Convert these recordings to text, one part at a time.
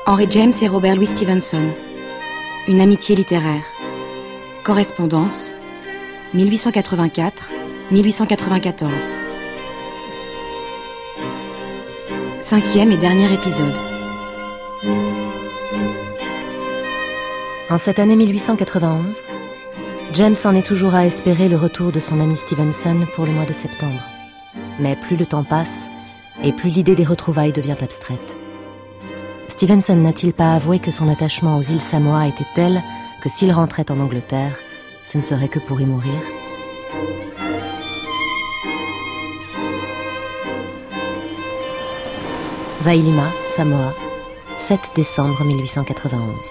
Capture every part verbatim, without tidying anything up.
Henry James et Robert Louis Stevenson. Une amitié littéraire. Correspondance. mille huit cent quatre-vingt-quatre à mille huit cent quatre-vingt-quatorze. Cinquième et dernier épisode. En cette année mille huit cent quatre-vingt-onze, James en est toujours à espérer le retour de son ami Stevenson pour le mois de septembre. Mais plus le temps passe, et plus l'idée des retrouvailles devient abstraite. Stevenson n'a-t-il pas avoué que son attachement aux îles Samoa était tel que s'il rentrait en Angleterre, ce ne serait que pour y mourir ? Vailima, Samoa, sept décembre mille huit cent quatre-vingt-onze.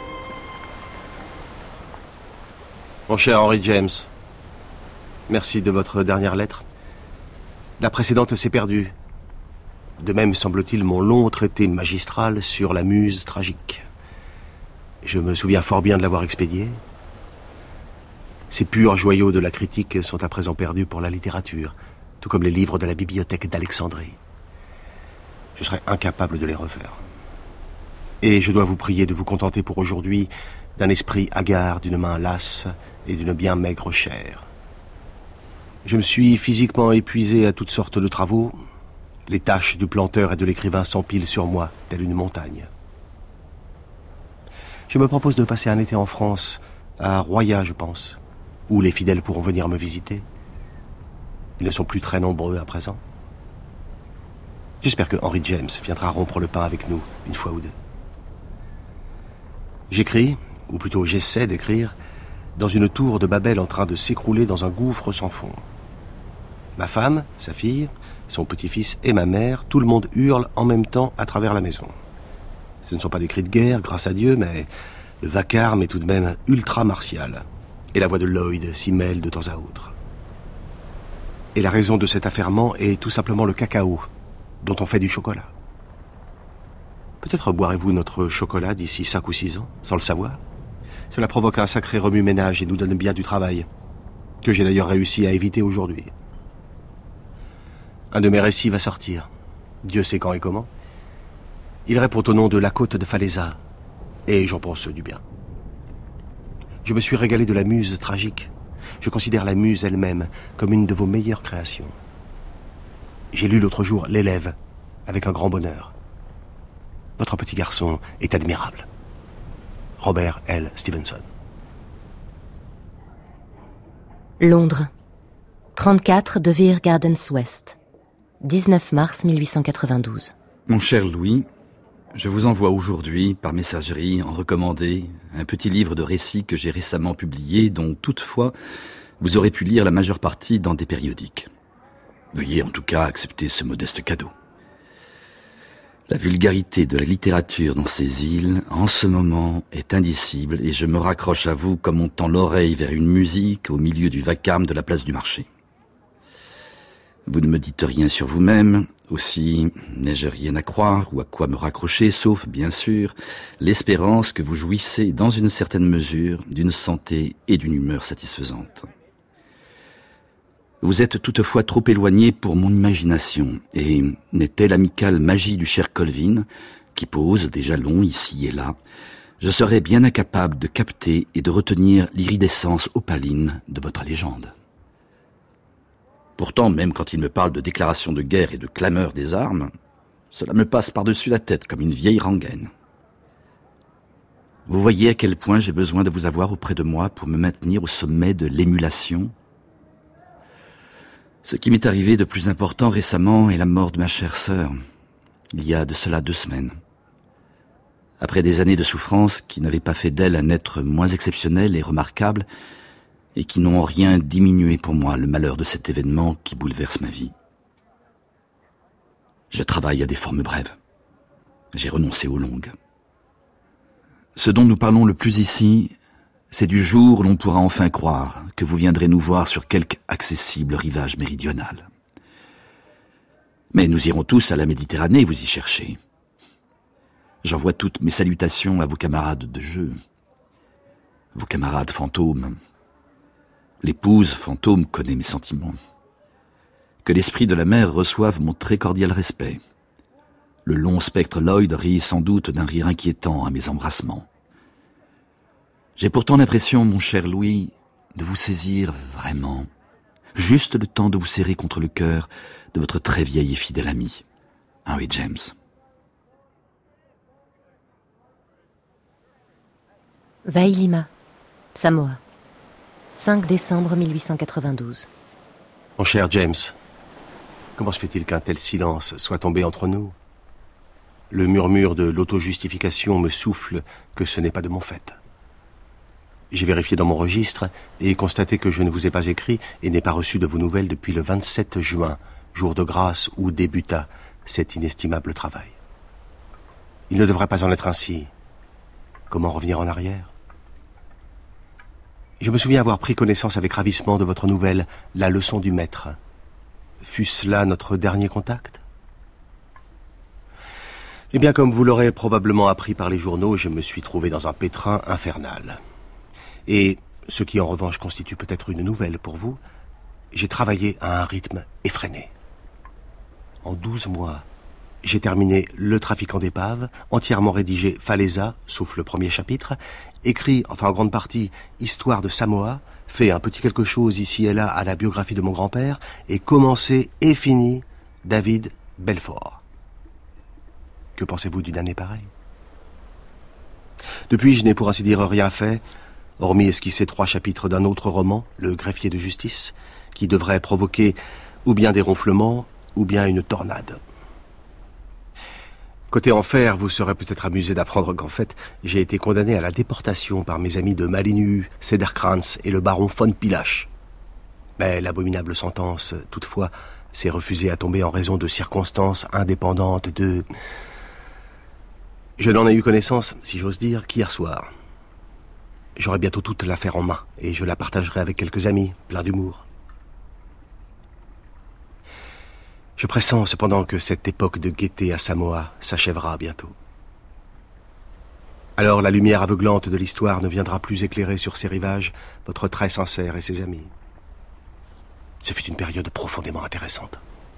Mon cher Henry James, merci de votre dernière lettre. La précédente s'est perdue. De même, semble-t-il, mon long traité magistral sur la muse tragique. Je me souviens fort bien de l'avoir expédié. Ces purs joyaux de la critique sont à présent perdus pour la littérature, tout comme les livres de la bibliothèque d'Alexandrie. Je serais incapable de les refaire. Et je dois vous prier de vous contenter pour aujourd'hui d'un esprit hagard, d'une main lasse et d'une bien maigre chair. Je me suis physiquement épuisé à toutes sortes de travaux. Les tâches du planteur et de l'écrivain s'empilent sur moi, telle une montagne. Je me propose de passer un été en France, à Roya, je pense, où les fidèles pourront venir me visiter. Ils ne sont plus très nombreux à présent. J'espère que Henry James viendra rompre le pain avec nous, une fois ou deux. J'écris, ou plutôt j'essaie d'écrire, dans une tour de Babel en train de s'écrouler dans un gouffre sans fond. Ma femme, sa fille, son petit-fils et ma mère, tout le monde hurle en même temps à travers la maison. Ce ne sont pas des cris de guerre, grâce à Dieu, mais le vacarme est tout de même ultra-martial. Et la voix de Lloyd s'y mêle de temps à autre. Et la raison de cet affairement est tout simplement le cacao, dont on fait du chocolat. Peut-être boirez-vous notre chocolat d'ici cinq ou six ans, sans le savoir. Cela provoque un sacré remue-ménage et nous donne bien du travail, que j'ai d'ailleurs réussi à éviter aujourd'hui. Un de mes récits va sortir, Dieu sait quand et comment. Il répond au nom de La Côte de Falaisa, et j'en pense du bien. Je me suis régalé de la muse tragique. Je considère la muse elle-même comme une de vos meilleures créations. J'ai lu l'autre jour L'Élève, avec un grand bonheur. Votre petit garçon est admirable. Robert L. Stevenson. Londres, trente-quatre de Vere Gardens West, dix-neuf mars mille huit cent quatre-vingt-douze. Mon cher Louis, je vous envoie aujourd'hui, par messagerie, en recommandé, un petit livre de récits que j'ai récemment publié, dont toutefois vous aurez pu lire la majeure partie dans des périodiques. Veuillez en tout cas accepter ce modeste cadeau. La vulgarité de la littérature dans ces îles, en ce moment, est indicible et je me raccroche à vous comme on tend l'oreille vers une musique au milieu du vacarme de la place du marché. Vous ne me dites rien sur vous-même, aussi n'ai-je rien à croire ou à quoi me raccrocher, sauf, bien sûr, l'espérance que vous jouissez, dans une certaine mesure, d'une santé et d'une humeur satisfaisantes. Vous êtes toutefois trop éloigné pour mon imagination, et n'était l'amicale magie du cher Colvin, qui pose des jalons ici et là, je serais bien incapable de capter et de retenir l'iridescence opaline de votre légende. Pourtant, même quand il me parle de déclaration de guerre et de clameur des armes, cela me passe par-dessus la tête comme une vieille rengaine. Vous voyez à quel point j'ai besoin de vous avoir auprès de moi pour me maintenir au sommet de l'émulation. Ce qui m'est arrivé de plus important récemment est la mort de ma chère sœur, il y a de cela deux semaines. Après des années de souffrance qui n'avaient pas fait d'elle un être moins exceptionnel et remarquable, et qui n'ont en rien diminué pour moi le malheur de cet événement qui bouleverse ma vie. Je travaille à des formes brèves. J'ai renoncé aux longues. Ce dont nous parlons le plus ici, c'est du jour où l'on pourra enfin croire que vous viendrez nous voir sur quelque accessible rivage méridional. Mais nous irons tous à la Méditerranée vous y chercher. J'envoie toutes mes salutations à vos camarades de jeu, vos camarades fantômes. L'épouse fantôme connaît mes sentiments. Que l'esprit de la mer reçoive mon très cordial respect. Le long spectre Lloyd rit sans doute d'un rire inquiétant à mes embrassements. J'ai pourtant l'impression, mon cher Louis, de vous saisir vraiment, juste le temps de vous serrer contre le cœur de votre très vieil et fidèle ami, Henry James. Vailima, Samoa, cinq décembre mille huit cent quatre-vingt-douze. Mon cher James, comment se fait-il qu'un tel silence soit tombé entre nous ? Le murmure de l'auto-justification me souffle que ce n'est pas de mon fait. J'ai vérifié dans mon registre et constaté que je ne vous ai pas écrit et n'ai pas reçu de vos nouvelles depuis le vingt-sept juin, jour de grâce où débuta cet inestimable travail. Il ne devrait pas en être ainsi. Comment revenir en arrière ? Je me souviens avoir pris connaissance avec ravissement de votre nouvelle, La leçon du maître. Fût-ce là notre dernier contact ? Eh bien, comme vous l'aurez probablement appris par les journaux, je me suis trouvé dans un pétrin infernal. Et, ce qui en revanche constitue peut-être une nouvelle pour vous, j'ai travaillé à un rythme effréné. En douze mois, j'ai terminé Le trafiquant d'épaves, entièrement rédigé Falaisa, sauf le premier chapitre, écrit, enfin en grande partie, Histoire de Samoa, fait un petit quelque chose ici et là à la biographie de mon grand-père, et commencé et fini David Belfort. Que pensez-vous d'une année pareille ? Depuis, je n'ai pour ainsi dire rien fait, hormis esquisser trois chapitres d'un autre roman, Le greffier de justice, qui devrait provoquer ou bien des ronflements, ou bien une tornade. Côté enfer, vous serez peut-être amusé d'apprendre qu'en fait, j'ai été condamné à la déportation par mes amis de Malinu, Cederkrantz et le baron von Pilasch. Mais l'abominable sentence, toutefois, s'est refusée à tomber en raison de circonstances indépendantes de... Je n'en ai eu connaissance, si j'ose dire, qu'hier soir. J'aurai bientôt toute l'affaire en main, et je la partagerai avec quelques amis, pleins d'humour. Je pressens cependant que cette époque de gaieté à Samoa s'achèvera bientôt. Alors la lumière aveuglante de l'histoire ne viendra plus éclairer sur ses rivages votre très sincère et ses amis. Ce fut une période profondément intéressante.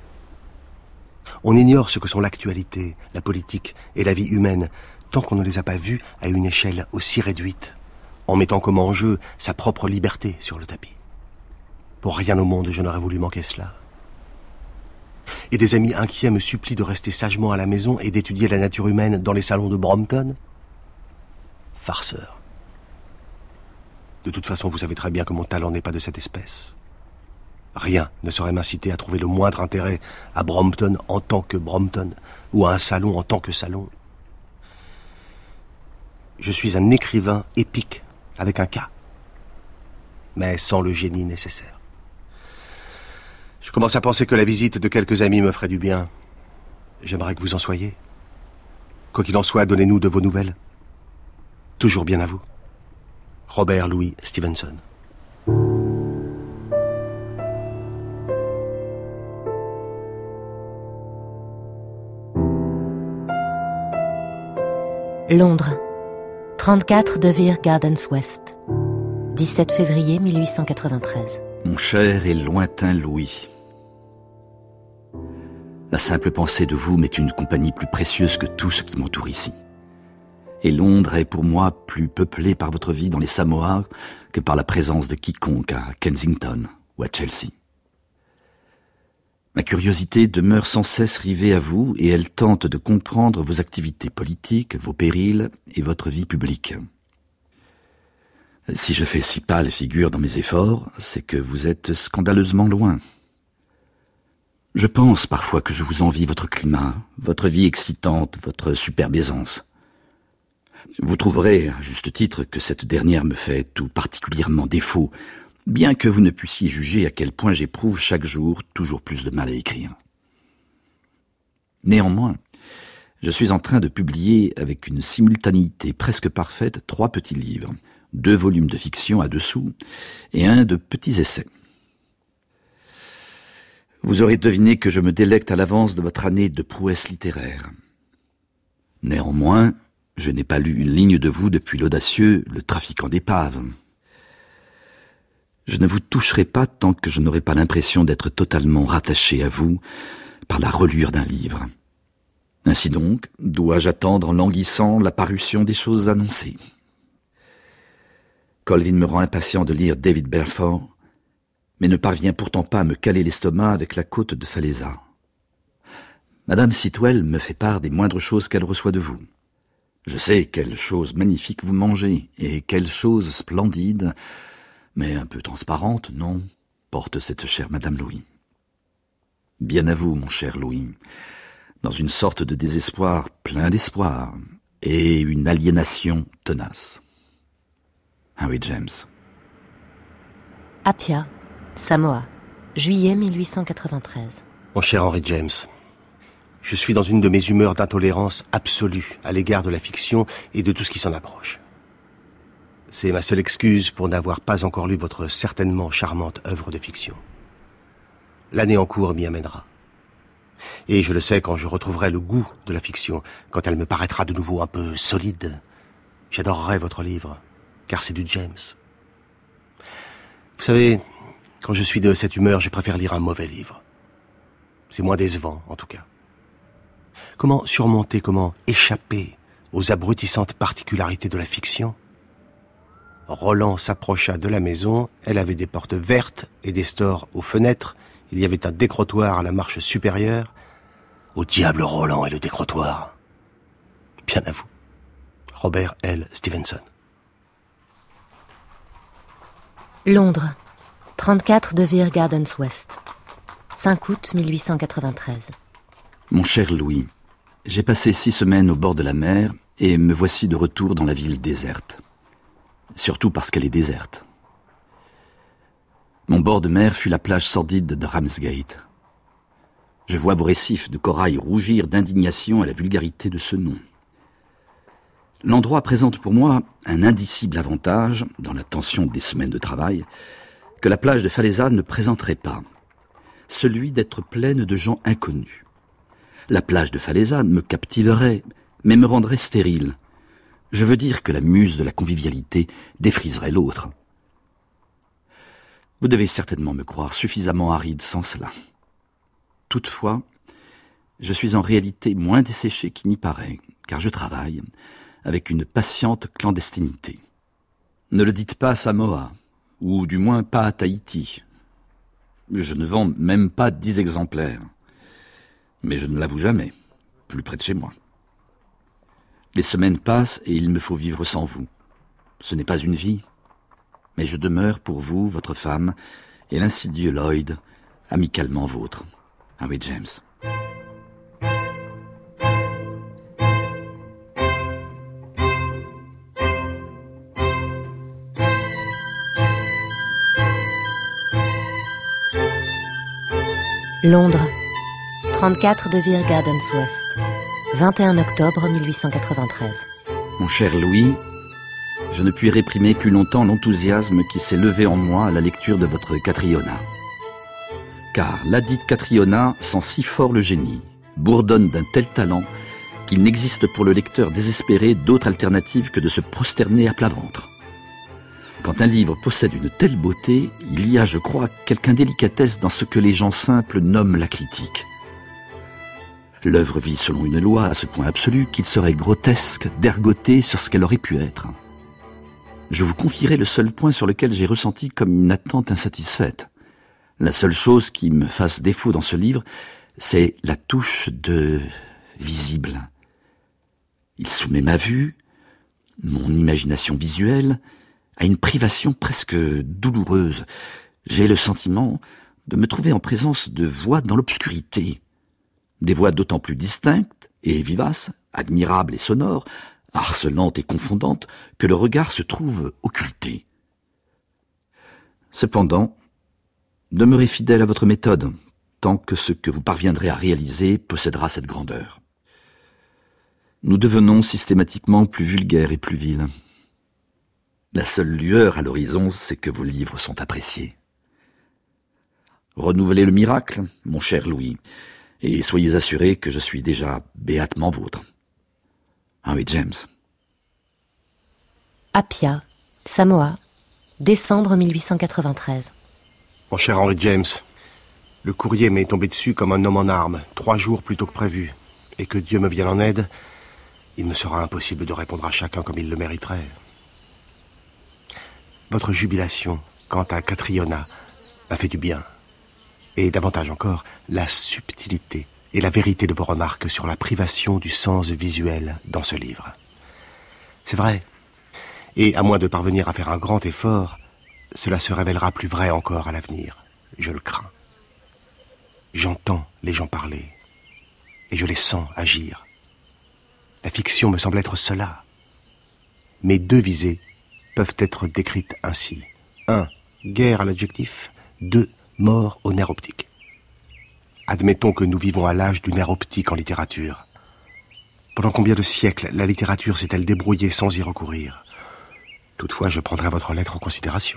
On ignore ce que sont l'actualité, la politique et la vie humaine, tant qu'on ne les a pas vues à une échelle aussi réduite, en mettant comme enjeu sa propre liberté sur le tapis. Pour rien au monde, je n'aurais voulu manquer cela. Et des amis inquiets me supplient de rester sagement à la maison et d'étudier la nature humaine dans les salons de Brompton. Farceur. De toute façon, vous savez très bien que mon talent n'est pas de cette espèce. Rien ne saurait m'inciter à trouver le moindre intérêt à Brompton en tant que Brompton, ou à un salon en tant que salon. Je suis un écrivain épique, avec un K, mais sans le génie nécessaire. Je commence à penser que la visite de quelques amis me ferait du bien. J'aimerais que vous en soyez. Quoi qu'il en soit, donnez-nous de vos nouvelles. Toujours bien à vous. Robert Louis Stevenson. Londres, trente-quatre De Vere Gardens West, dix-sept février mille huit cent quatre-vingt-treize. Mon cher et lointain Louis, la simple pensée de vous m'est une compagnie plus précieuse que tout ce qui m'entoure ici. Et Londres est pour moi plus peuplée par votre vie dans les Samoa que par la présence de quiconque à Kensington ou à Chelsea. Ma curiosité demeure sans cesse rivée à vous et elle tente de comprendre vos activités politiques, vos périls et votre vie publique. Si je fais si pâle figure dans mes efforts, c'est que vous êtes scandaleusement loin. Je pense parfois que je vous envie votre climat, votre vie excitante, votre superbe aisance. Vous trouverez, à juste titre, que cette dernière me fait tout particulièrement défaut, bien que vous ne puissiez juger à quel point j'éprouve chaque jour toujours plus de mal à écrire. Néanmoins, je suis en train de publier avec une simultanéité presque parfaite trois petits livres, deux volumes de fiction à dessous et un de petits essais. Vous aurez deviné que je me délecte à l'avance de votre année de prouesse littéraire. Néanmoins, je n'ai pas lu une ligne de vous depuis l'audacieux Le trafiquant d'épaves. Je ne vous toucherai pas tant que je n'aurai pas l'impression d'être totalement rattaché à vous par la relure d'un livre. Ainsi donc, dois-je attendre en languissant la parution des choses annoncées. Colvin me rend impatient de lire David Balfour, mais ne parvient pourtant pas à me caler l'estomac avec la côte de Falaisa. Madame Sitwell me fait part des moindres choses qu'elle reçoit de vous. Je sais quelles choses magnifiques vous mangez, et quelles choses splendides, mais un peu transparentes, non, porte cette chère Madame Louis. Bien à vous, mon cher Louis, dans une sorte de désespoir plein d'espoir, et une aliénation tenace. Henry James. Apia, Samoa, juillet mille huit cent quatre-vingt-treize. Mon cher Henry James, je suis dans une de mes humeurs d'intolérance absolue à l'égard de la fiction et de tout ce qui s'en approche. C'est ma seule excuse pour n'avoir pas encore lu votre certainement charmante œuvre de fiction. L'année en cours m'y amènera. Et je le sais quand je retrouverai le goût de la fiction, quand elle me paraîtra de nouveau un peu solide. J'adorerai votre livre, car c'est du James. Vous savez, quand je suis de cette humeur, je préfère lire un mauvais livre. C'est moins décevant, en tout cas. Comment surmonter, comment échapper aux abrutissantes particularités de la fiction ? Roland s'approcha de la maison, elle avait des portes vertes et des stores aux fenêtres, il y avait un décrotoir à la marche supérieure. Au diable Roland et le décrotoir. Bien à vous. Robert L. Stevenson. Londres, trente-quatre de Vere Gardens West, cinq août mille huit cent quatre-vingt-treize. Mon cher Louis, j'ai passé six semaines au bord de la mer et me voici de retour dans la ville déserte. Surtout parce qu'elle est déserte. Mon bord de mer fut la plage sordide de Ramsgate. Je vois vos récifs de corail rougir d'indignation à la vulgarité de ce nom. L'endroit présente pour moi un indicible avantage, dans la tension des semaines de travail, que la plage de Falaisa ne présenterait pas, celui d'être pleine de gens inconnus. La plage de Falaisa me captiverait, mais me rendrait stérile. Je veux dire que la muse de la convivialité défriserait l'autre. Vous devez certainement me croire suffisamment aride sans cela. Toutefois, je suis en réalité moins desséché qu'il n'y paraît, car je travaille avec une patiente clandestinité. Ne le dites pas à Samoa, ou du moins pas à Tahiti. Je ne vends même pas dix exemplaires. Mais je ne l'avoue jamais, plus près de chez moi. Les semaines passent et il me faut vivre sans vous. Ce n'est pas une vie, mais je demeure pour vous, votre femme, et l'insidieux Lloyd, amicalement vôtre. Henry James. Londres, trente-quatre de Vere Gardens West, vingt et un octobre mille huit cent quatre-vingt-treize. Mon cher Louis, je ne puis réprimer plus longtemps l'enthousiasme qui s'est levé en moi à la lecture de votre Catriona. Car ladite Catriona sent si fort le génie, bourdonne d'un tel talent, qu'il n'existe pour le lecteur désespéré d'autre alternative que de se prosterner à plat ventre. Quand un livre possède une telle beauté, il y a, je crois, quelque indélicatesse dans ce que les gens simples nomment la critique. L'œuvre vit selon une loi à ce point absolu qu'il serait grotesque d'ergoter sur ce qu'elle aurait pu être. Je vous confierai le seul point sur lequel j'ai ressenti comme une attente insatisfaite. La seule chose qui me fasse défaut dans ce livre, c'est la touche de visible. Il soumet ma vue, mon imagination visuelle, à une privation presque douloureuse. J'ai le sentiment de me trouver en présence de voix dans l'obscurité. Des voix d'autant plus distinctes et vivaces, admirables et sonores, harcelantes et confondantes, que le regard se trouve occulté. Cependant, demeurez fidèle à votre méthode, tant que ce que vous parviendrez à réaliser possédera cette grandeur. Nous devenons systématiquement plus vulgaires et plus vils. La seule lueur à l'horizon, c'est que vos livres sont appréciés. Renouvelez le miracle, mon cher Louis, et soyez assurés que je suis déjà béatement vôtre. Henry James. Apia, Samoa, décembre mille huit cent quatre-vingt-treize. Mon cher Henry James, le courrier m'est tombé dessus comme un homme en armes, trois jours plus tôt que prévu. et que Dieu me vienne en aide, il me sera impossible de répondre à chacun comme il le mériterait. Votre jubilation quant à Catriona m'a fait du bien. Et davantage encore, la subtilité et la vérité de vos remarques sur la privation du sens visuel dans ce livre. C'est vrai. Et à moins de parvenir à faire un grand effort, cela se révélera plus vrai encore à l'avenir. Je le crains. J'entends les gens parler. Et je les sens agir. La fiction me semble être cela. Mes deux visées peuvent être décrites ainsi. Un, guerre à l'adjectif. Deux, mort au nerf optique. Admettons que nous vivons à l'âge du nerf optique en littérature. Pendant combien de siècles la littérature s'est-elle débrouillée sans y recourir? Toutefois, je prendrai votre lettre en considération.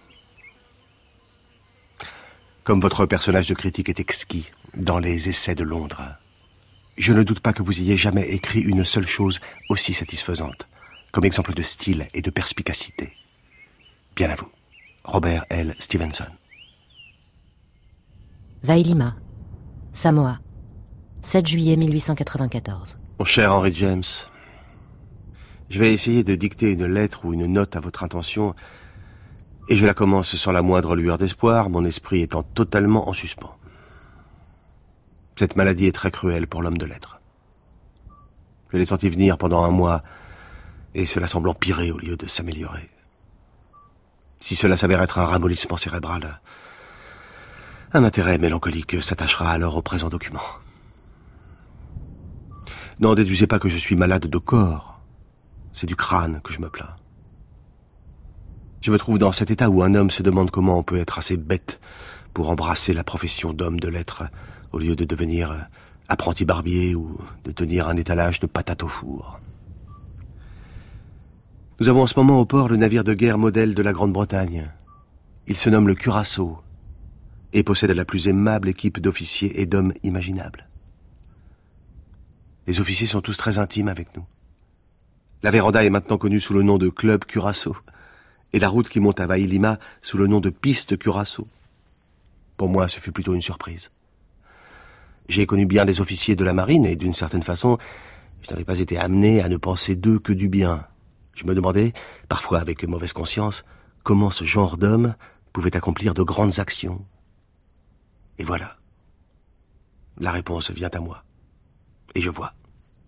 Comme votre personnage de critique est exquis dans les essais de Londres, je ne doute pas que vous ayez jamais écrit une seule chose aussi satisfaisante, comme exemple de style et de perspicacité. Bien à vous. Robert L. Stevenson. Vailima, Samoa, sept juillet mille huit cent quatre-vingt-quatorze. Mon cher Henry James, je vais essayer de dicter une lettre ou une note à votre intention, et je la commence sans la moindre lueur d'espoir, mon esprit étant totalement en suspens. Cette maladie est très cruelle pour l'homme de lettres. Je l'ai senti venir pendant un mois, et cela semble empirer au lieu de s'améliorer. Si cela s'avère être un ramollissement cérébral, un intérêt mélancolique s'attachera alors au présent document. N'en déduisez pas que je suis malade de corps. C'est du crâne que je me plains. Je me trouve dans cet état où un homme se demande comment on peut être assez bête pour embrasser la profession d'homme de lettres au lieu de devenir apprenti barbier ou de tenir un étalage de patates au four. Nous avons en ce moment au port le navire de guerre modèle de la Grande-Bretagne. Il se nomme le Curaçao et possède la plus aimable équipe d'officiers et d'hommes imaginable. Les officiers sont tous très intimes avec nous. La véranda est maintenant connue sous le nom de Club Curaçao et la route qui monte à Vailima sous le nom de Piste Curaçao. Pour moi, ce fut plutôt une surprise. J'ai connu bien des officiers de la marine et d'une certaine façon, je n'avais pas été amené à ne penser d'eux que du bien. Je me demandais, parfois avec mauvaise conscience, comment ce genre d'homme pouvait accomplir de grandes actions. Et voilà. La réponse vient à moi. Et je vois.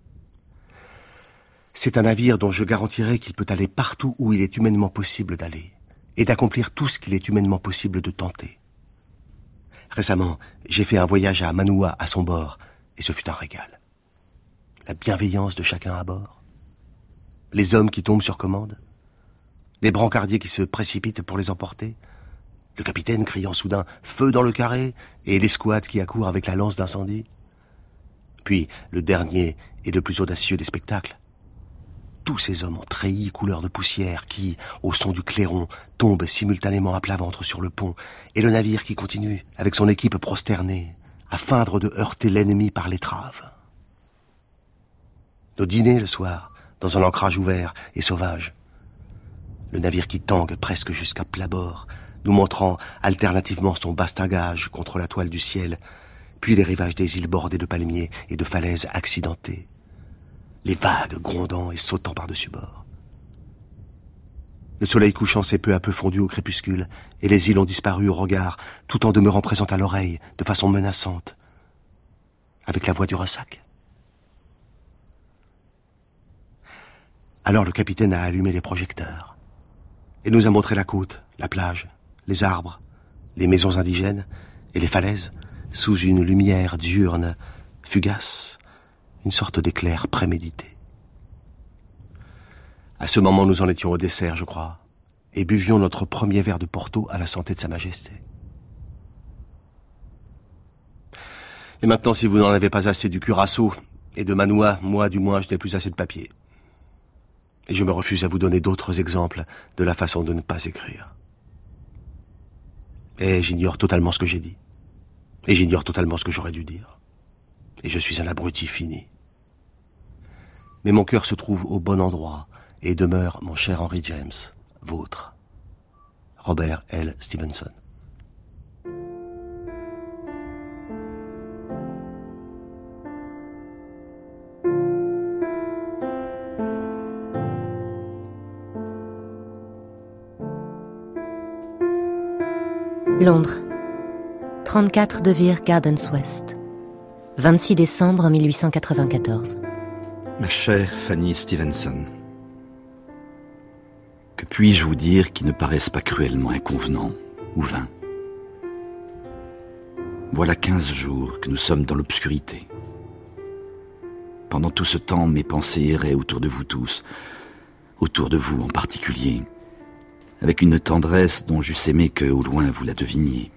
C'est un navire dont je garantirai qu'il peut aller partout où il est humainement possible d'aller, et d'accomplir tout ce qu'il est humainement possible de tenter. Récemment, j'ai fait un voyage à Manua à son bord, et ce fut un régal. La bienveillance de chacun à bord, les hommes qui tombent sur commande, les brancardiers qui se précipitent pour les emporter, le capitaine criant soudain « Feu dans le carré !» et l'escouade qui accourt avec la lance d'incendie. Puis, le dernier et le plus audacieux des spectacles. Tous ces hommes en treillis couleur de poussière qui, au son du clairon, tombent simultanément à plat ventre sur le pont, et le navire qui continue, avec son équipe prosternée, à feindre de heurter l'ennemi par l'étrave. Nos dîners le soir, dans un ancrage ouvert et sauvage. Le navire qui tangue presque jusqu'à plat bord, nous montrant alternativement son bastingage contre la toile du ciel, puis les rivages des îles bordées de palmiers et de falaises accidentées, les vagues grondant et sautant par-dessus bord. Le soleil couchant s'est peu à peu fondu au crépuscule, et les îles ont disparu au regard, tout en demeurant présentes à l'oreille, de façon menaçante, avec la voix du ressac. Alors le capitaine a allumé les projecteurs, et nous a montré la côte, la plage, les arbres, les maisons indigènes et les falaises, sous une lumière diurne, fugace, une sorte d'éclair prémédité. À ce moment, nous en étions au dessert, je crois, et buvions notre premier verre de Porto à la santé de Sa Majesté. Et maintenant, si vous n'en avez pas assez du Curaçao et de Manua, moi, du moins, je n'ai plus assez de papier. Et je me refuse à vous donner d'autres exemples de la façon de ne pas écrire. Et j'ignore totalement ce que j'ai dit. Et j'ignore totalement ce que j'aurais dû dire. Et je suis un abruti fini. Mais mon cœur se trouve au bon endroit et demeure, mon cher Henry James, vôtre. Robert L. Stevenson. Londres, trente-quatre De Vere Gardens West, vingt-six décembre mille huit cent quatre-vingt-quatorze. Ma chère Fanny Stevenson, que puis-je vous dire qui ne paraisse pas cruellement inconvenant ou vain? Voilà quinze jours que nous sommes dans l'obscurité. Pendant tout ce temps, mes pensées erraient autour de vous tous, autour de vous en particulier, avec une tendresse dont j'eusse aimé que, au loin, vous la deviniez.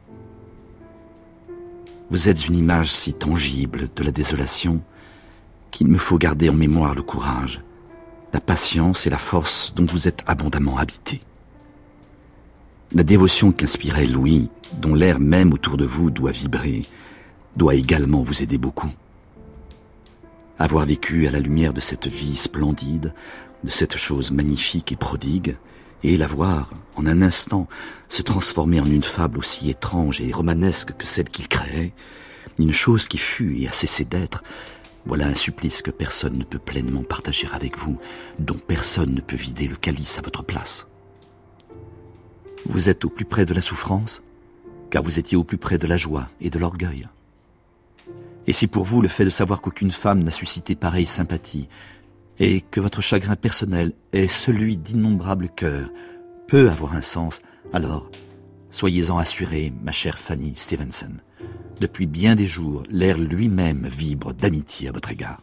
Vous êtes une image si tangible de la désolation qu'il me faut garder en mémoire le courage, la patience et la force dont vous êtes abondamment habité. La dévotion qu'inspirait Louis, dont l'air même autour de vous doit vibrer, doit également vous aider beaucoup. Avoir vécu à la lumière de cette vie splendide, de cette chose magnifique et prodigue, et la voir, en un instant, se transformer en une fable aussi étrange et romanesque que celle qu'il créait, une chose qui fut et a cessé d'être, voilà un supplice que personne ne peut pleinement partager avec vous, dont personne ne peut vider le calice à votre place. Vous êtes au plus près de la souffrance, car vous étiez au plus près de la joie et de l'orgueil. Et si pour vous le fait de savoir qu'aucune femme n'a suscité pareille sympathie, et que votre chagrin personnel est celui d'innombrables cœurs, peut avoir un sens, alors soyez-en assurée, ma chère Fanny Stevenson. Depuis bien des jours, l'air lui-même vibre d'amitié à votre égard.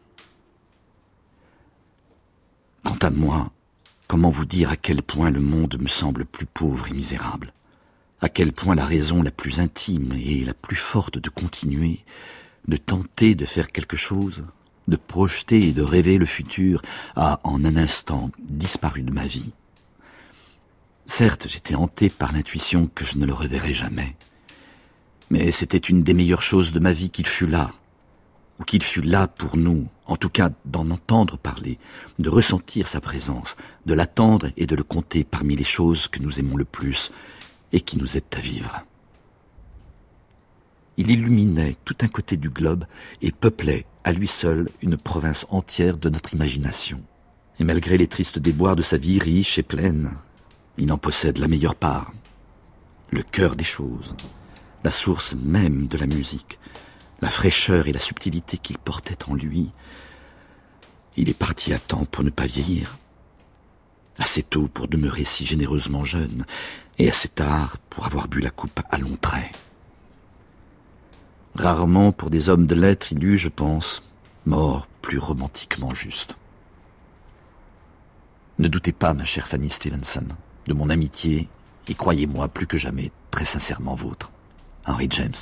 Quant à moi, comment vous dire à quel point le monde me semble plus pauvre et misérable, à quel point la raison la plus intime et la plus forte de continuer, de tenter de faire quelque chose, de projeter et de rêver le futur, a en un instant disparu de ma vie. Certes, j'étais hanté par l'intuition que je ne le reverrai jamais, mais c'était une des meilleures choses de ma vie qu'il fût là, ou qu'il fût là pour nous, en tout cas d'en entendre parler, de ressentir sa présence, de l'attendre et de le compter parmi les choses que nous aimons le plus et qui nous aident à vivre. Il illuminait tout un côté du globe et peuplait à lui seul une province entière de notre imagination. Et malgré les tristes déboires de sa vie riche et pleine, il en possède la meilleure part, le cœur des choses, la source même de la musique, la fraîcheur et la subtilité qu'il portait en lui. Il est parti à temps pour ne pas vieillir, assez tôt pour demeurer si généreusement jeune, et assez tard pour avoir bu la coupe à longs traits. Rarement pour des hommes de lettres il eut, je pense, mort plus romantiquement juste. Ne doutez pas, ma chère Fanny Stevenson, de mon amitié, et croyez-moi plus que jamais très sincèrement vôtre, Henry James.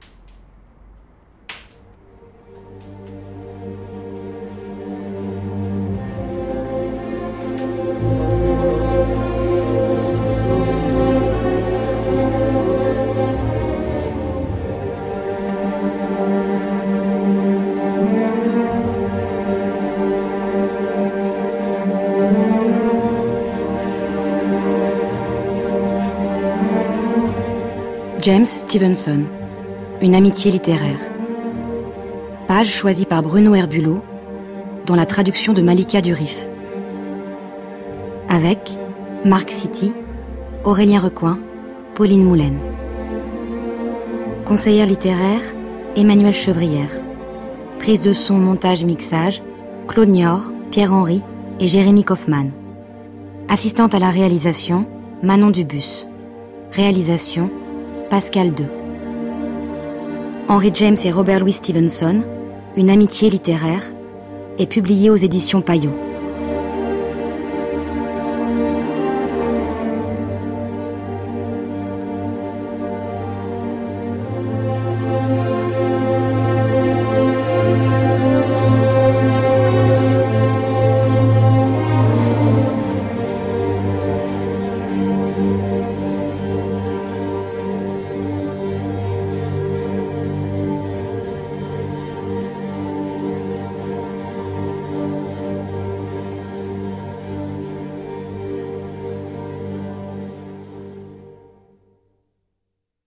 James Stevenson, une amitié littéraire. Page choisie par Bruno Herbulot, dans la traduction de Malika Durif. Avec Marc City, Aurélien Recoin, Pauline Moulin. Conseillère littéraire, Emmanuelle Chevrière. Prise de son, montage, mixage, Claude Niort, Pierre-Henry et Jérémy Kaufmann. Assistante à la réalisation, Manon Dubus. Réalisation, Pascal deux. Henry James et Robert Louis Stevenson, une amitié littéraire, est publié aux éditions Payot.